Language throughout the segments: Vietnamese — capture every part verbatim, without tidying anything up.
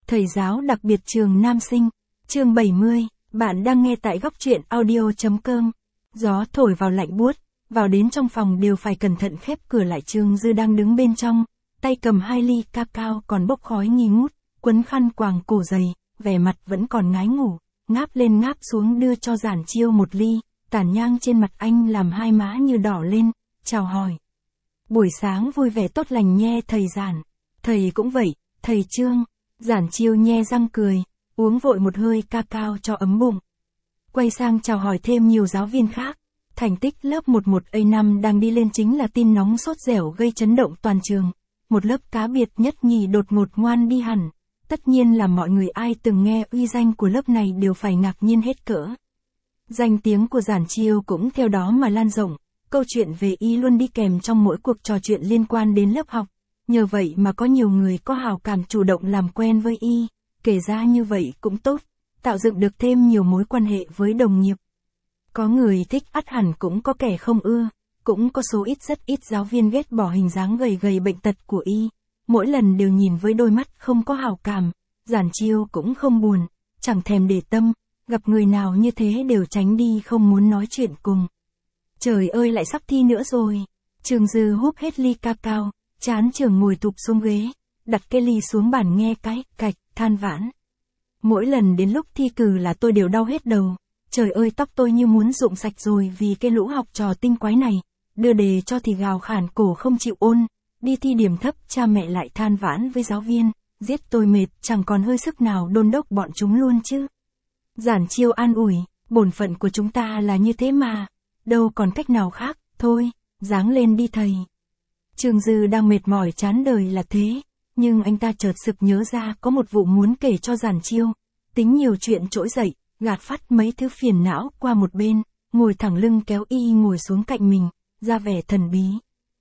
Thầy giáo đặc biệt trường Nam Sinh, chương bảy mươi, bạn đang nghe tại góc truyện audio.com. Gió thổi vào lạnh buốt, vào đến trong phòng đều phải cẩn thận khép cửa lại. Trương Dư đang đứng bên trong, tay cầm hai ly cacao còn bốc khói nghi ngút, quấn khăn quàng cổ dày, vẻ mặt vẫn còn ngái ngủ, ngáp lên ngáp xuống đưa cho Giản Chiêu một ly, tàn nhang trên mặt anh làm hai má như đỏ lên, chào hỏi. Buổi sáng vui vẻ tốt lành nhe thầy Giản. Thầy cũng vậy, thầy Trương. Giản Chiêu nhe răng cười, uống vội một hơi cacao cho ấm bụng. Quay sang chào hỏi thêm nhiều giáo viên khác. Thành tích lớp mười một A năm đang đi lên chính là tin nóng sốt dẻo gây chấn động toàn trường. Một lớp cá biệt nhất nhì đột ngột ngoan đi hẳn. Tất nhiên là mọi người ai từng nghe uy danh của lớp này đều phải ngạc nhiên hết cỡ. Danh tiếng của Giản Chiêu cũng theo đó mà lan rộng. Câu chuyện về y luôn đi kèm trong mỗi cuộc trò chuyện liên quan đến lớp học. Nhờ vậy mà có nhiều người có hào cảm chủ động làm quen với y, kể ra như vậy cũng tốt, tạo dựng được thêm nhiều mối quan hệ với đồng nghiệp. Có người thích ắt hẳn cũng có kẻ không ưa, cũng có số ít rất ít giáo viên ghét bỏ hình dáng gầy gầy bệnh tật của y, mỗi lần đều nhìn với đôi mắt không có hào cảm. Giản Chiêu cũng không buồn, chẳng thèm để tâm, gặp người nào như thế đều tránh đi không muốn nói chuyện cùng. Trời ơi lại sắp thi nữa rồi. Trương Dư húp hết ly cacao, chán trường ngồi thụp xuống ghế, đặt cái ly xuống bàn nghe cái cạch, than vãn. Mỗi lần đến lúc thi cử là tôi đều đau hết đầu. Trời ơi tóc tôi như muốn rụng sạch rồi vì cái lũ học trò tinh quái này. Đưa đề cho thì gào khản cổ không chịu ôn. Đi thi điểm thấp cha mẹ lại than vãn với giáo viên. Giết tôi mệt chẳng còn hơi sức nào đôn đốc bọn chúng luôn chứ. Giản Chiêu an ủi, bổn phận của chúng ta là như thế mà. Đâu còn cách nào khác, thôi, ráng lên đi thầy. Trương Dư đang mệt mỏi chán đời là thế, nhưng anh ta chợt sực nhớ ra có một vụ muốn kể cho Giản Chiêu. Tính nhiều chuyện trỗi dậy, gạt phát mấy thứ phiền não qua một bên, ngồi thẳng lưng kéo y ngồi xuống cạnh mình, ra vẻ thần bí.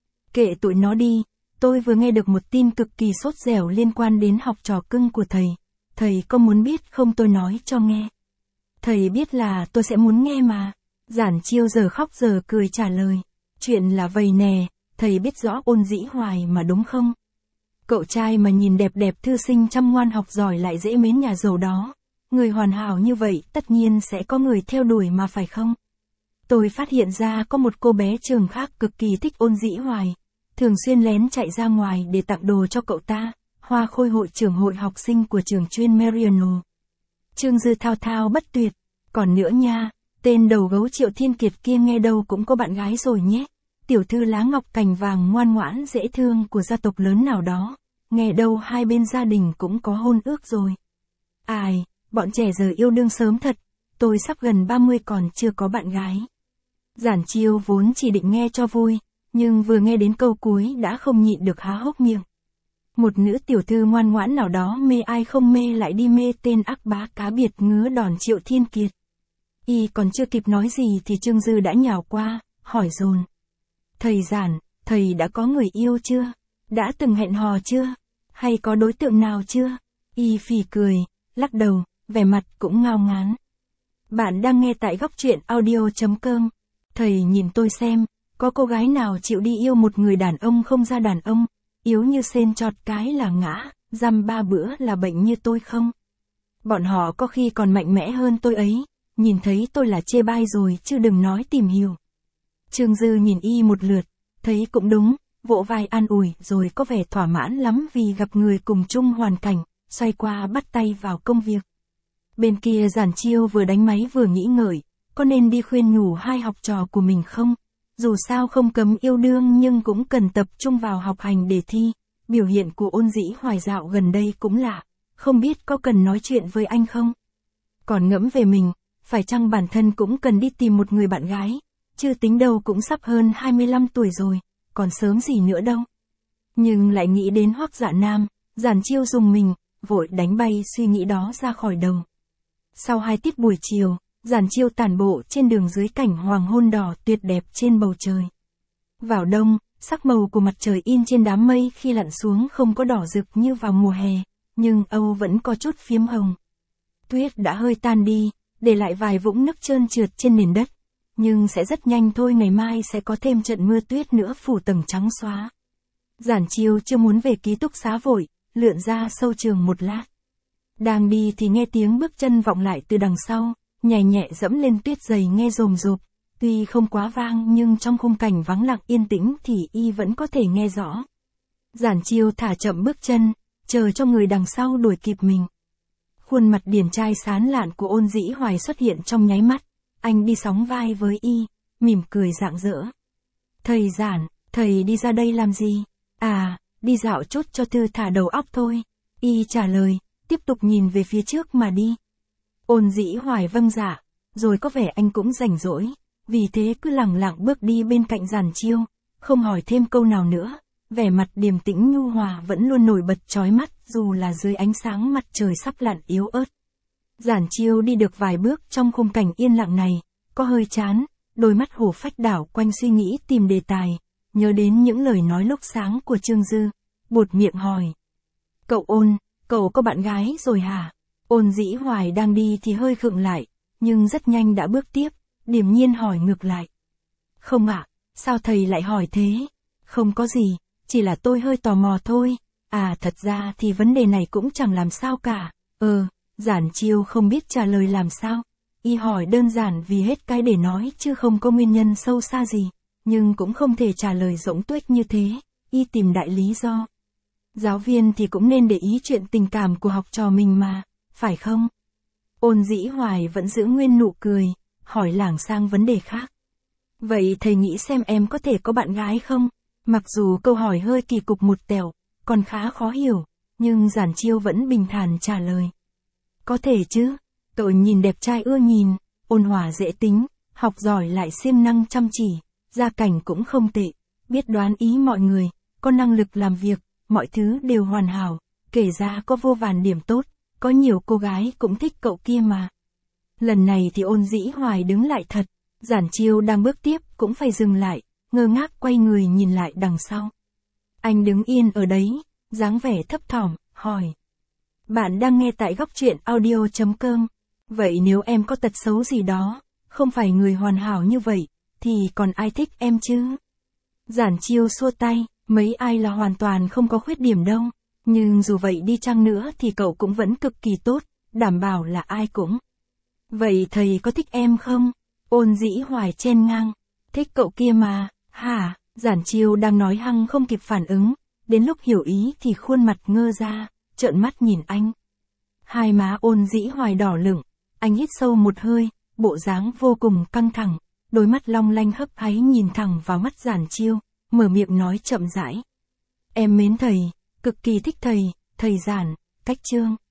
Kệ tụi nó đi, tôi vừa nghe được một tin cực kỳ sốt dẻo liên quan đến học trò cưng của thầy. Thầy có muốn biết không tôi nói cho nghe. Thầy biết là tôi sẽ muốn nghe mà. Giản Chiêu giờ khóc giờ cười trả lời. Chuyện là vầy nè, thầy biết rõ Ôn Dĩ Hoài mà đúng không? Cậu trai mà nhìn đẹp đẹp thư sinh chăm ngoan học giỏi lại dễ mến nhà giàu đó. Người hoàn hảo như vậy tất nhiên sẽ có người theo đuổi mà phải không? Tôi phát hiện ra có một cô bé trường khác cực kỳ thích Ôn Dĩ Hoài. Thường xuyên lén chạy ra ngoài để tặng đồ cho cậu ta. Hoa Khôi hội trưởng hội học sinh của trường chuyên Mariano. Trương Dư thao thao bất tuyệt. Còn nữa nha, tên đầu gấu Triệu Thiên Kiệt kia nghe đâu cũng có bạn gái rồi nhé. Tiểu thư lá ngọc cành vàng ngoan ngoãn dễ thương của gia tộc lớn nào đó. Nghe đâu hai bên gia đình cũng có hôn ước rồi. Ai, bọn trẻ giờ yêu đương sớm thật. Tôi sắp gần ba mươi còn chưa có bạn gái. Giản Chiêu vốn chỉ định nghe cho vui, nhưng vừa nghe đến câu cuối đã không nhịn được há hốc miệng. Một nữ tiểu thư ngoan ngoãn nào đó mê ai không mê lại đi mê tên ác bá cá biệt ngứa đòn Triệu Thiên Kiệt. Y còn chưa kịp nói gì thì Trương Dư đã nhào qua, hỏi dồn. Thầy Giản, thầy đã có người yêu chưa? Đã từng hẹn hò chưa? Hay có đối tượng nào chưa? Y phì cười, lắc đầu, vẻ mặt cũng ngao ngán. Bạn đang nghe tại góc truyện audio.com. Thầy nhìn tôi xem, có cô gái nào chịu đi yêu một người đàn ông không ra đàn ông, yếu như sên chọt cái là ngã, dăm ba bữa là bệnh như tôi không? Bọn họ có khi còn mạnh mẽ hơn tôi ấy, nhìn thấy tôi là chê bai rồi chứ đừng nói tìm hiểu. Trương Dư nhìn y một lượt, thấy cũng đúng, vỗ vai an ủi rồi có vẻ thỏa mãn lắm vì gặp người cùng chung hoàn cảnh, xoay qua bắt tay vào công việc. Bên kia Giản Chiêu vừa đánh máy vừa nghĩ ngợi, có nên đi khuyên nhủ hai học trò của mình không? Dù sao không cấm yêu đương nhưng cũng cần tập trung vào học hành để thi. Biểu hiện của Ôn Dĩ Hoài dạo gần đây cũng lạ, không biết có cần nói chuyện với anh không? Còn ngẫm về mình, phải chăng bản thân cũng cần đi tìm một người bạn gái, chứ tính đâu cũng sắp hơn hai mươi lăm tuổi rồi, còn sớm gì nữa đâu. Nhưng lại nghĩ đến Hoắc Dạ Nam, Giản Chiêu dùng mình, vội đánh bay suy nghĩ đó ra khỏi đầu. Sau hai tiết buổi chiều, Giản Chiêu tản bộ trên đường dưới cảnh hoàng hôn đỏ tuyệt đẹp trên bầu trời. Vào đông, sắc màu của mặt trời in trên đám mây khi lặn xuống không có đỏ rực như vào mùa hè, nhưng âu vẫn có chút phiếm hồng. Tuyết đã hơi tan đi, để lại vài vũng nước trơn trượt trên nền đất, nhưng sẽ rất nhanh thôi, ngày mai sẽ có thêm trận mưa tuyết nữa phủ tầng trắng xóa. Giản Chiêu chưa muốn về ký túc xá vội, lượn ra sâu trường một lát. Đang đi thì nghe tiếng bước chân vọng lại từ đằng sau, nhẹ nhẹ dẫm lên tuyết dày nghe rồm rộp. Tuy không quá vang nhưng trong khung cảnh vắng lặng yên tĩnh thì y vẫn có thể nghe rõ. Giản Chiêu thả chậm bước chân, chờ cho người đằng sau đuổi kịp mình. Khuôn mặt điển trai sán lạn của Ôn Dĩ Hoài xuất hiện trong nháy mắt, anh đi sóng vai với y, mỉm cười rạng rỡ. Thầy Giản, thầy đi ra đây làm gì? À, đi dạo chút cho thư thả đầu óc thôi. Y trả lời, tiếp tục nhìn về phía trước mà đi. Ôn Dĩ Hoài vâng dạ, rồi có vẻ anh cũng rảnh rỗi, vì thế cứ lẳng lặng bước đi bên cạnh Giản Chiêu, không hỏi thêm câu nào nữa. Vẻ mặt điềm tĩnh nhu hòa vẫn luôn nổi bật chói mắt dù là dưới ánh sáng mặt trời sắp lặn yếu ớt. Giản Chiêu đi được vài bước trong khung cảnh yên lặng này, có hơi chán, đôi mắt hổ phách đảo quanh suy nghĩ tìm đề tài, nhớ đến những lời nói lúc sáng của Trương Dư, buột miệng hỏi. Cậu Ôn, cậu có bạn gái rồi hả? Ôn Dĩ Hoài đang đi thì hơi khựng lại, nhưng rất nhanh đã bước tiếp, điềm nhiên hỏi ngược lại. Không ạ, sao thầy lại hỏi thế? Không có gì. Chỉ là tôi hơi tò mò thôi, à thật ra thì vấn đề này cũng chẳng làm sao cả, ờ, Giản Chiêu không biết trả lời làm sao, y hỏi đơn giản vì hết cái để nói chứ không có nguyên nhân sâu xa gì, nhưng cũng không thể trả lời rỗng tuếch như thế, y tìm đại lý do. Giáo viên thì cũng nên để ý chuyện tình cảm của học trò mình mà, phải không? Ôn Dĩ Hoài vẫn giữ nguyên nụ cười, hỏi lảng sang vấn đề khác. Vậy thầy nghĩ xem em có thể có bạn gái không? Mặc dù câu hỏi hơi kỳ cục một tẹo, còn khá khó hiểu, nhưng Giản Chiêu vẫn bình thản trả lời. Có thể chứ, cậu nhìn đẹp trai ưa nhìn, ôn hòa dễ tính, học giỏi lại siêng năng chăm chỉ, gia cảnh cũng không tệ, biết đoán ý mọi người, có năng lực làm việc, mọi thứ đều hoàn hảo, kể ra có vô vàn điểm tốt, có nhiều cô gái cũng thích cậu kia mà. Lần này thì Ôn Dĩ Hoài đứng lại thật, Giản Chiêu đang bước tiếp cũng phải dừng lại, ngơ ngác quay người nhìn lại đằng sau. Anh đứng yên ở đấy, dáng vẻ thấp thỏm, hỏi. Bạn đang nghe tại góc truyện audio chấm com. Vậy nếu em có tật xấu gì đó, không phải người hoàn hảo như vậy, thì còn ai thích em chứ? Giản Chiêu xua tay, mấy ai là hoàn toàn không có khuyết điểm đâu, nhưng dù vậy đi chăng nữa thì cậu cũng vẫn cực kỳ tốt, đảm bảo là ai cũng. Vậy thầy có thích em không? Ôn Dĩ Hoài chen ngang. Thích cậu kia mà, hả? Giản Chiêu đang nói hăng không kịp phản ứng, đến lúc hiểu ý thì khuôn mặt ngơ ra, trợn mắt nhìn anh. Hai má Ôn Dĩ Hoài đỏ lửng, anh hít sâu một hơi, bộ dáng vô cùng căng thẳng, đôi mắt long lanh hấp háy nhìn thẳng vào mắt Giản Chiêu, mở miệng nói chậm rãi. Em mến thầy, cực kỳ thích thầy, thầy Giản, cách Trương.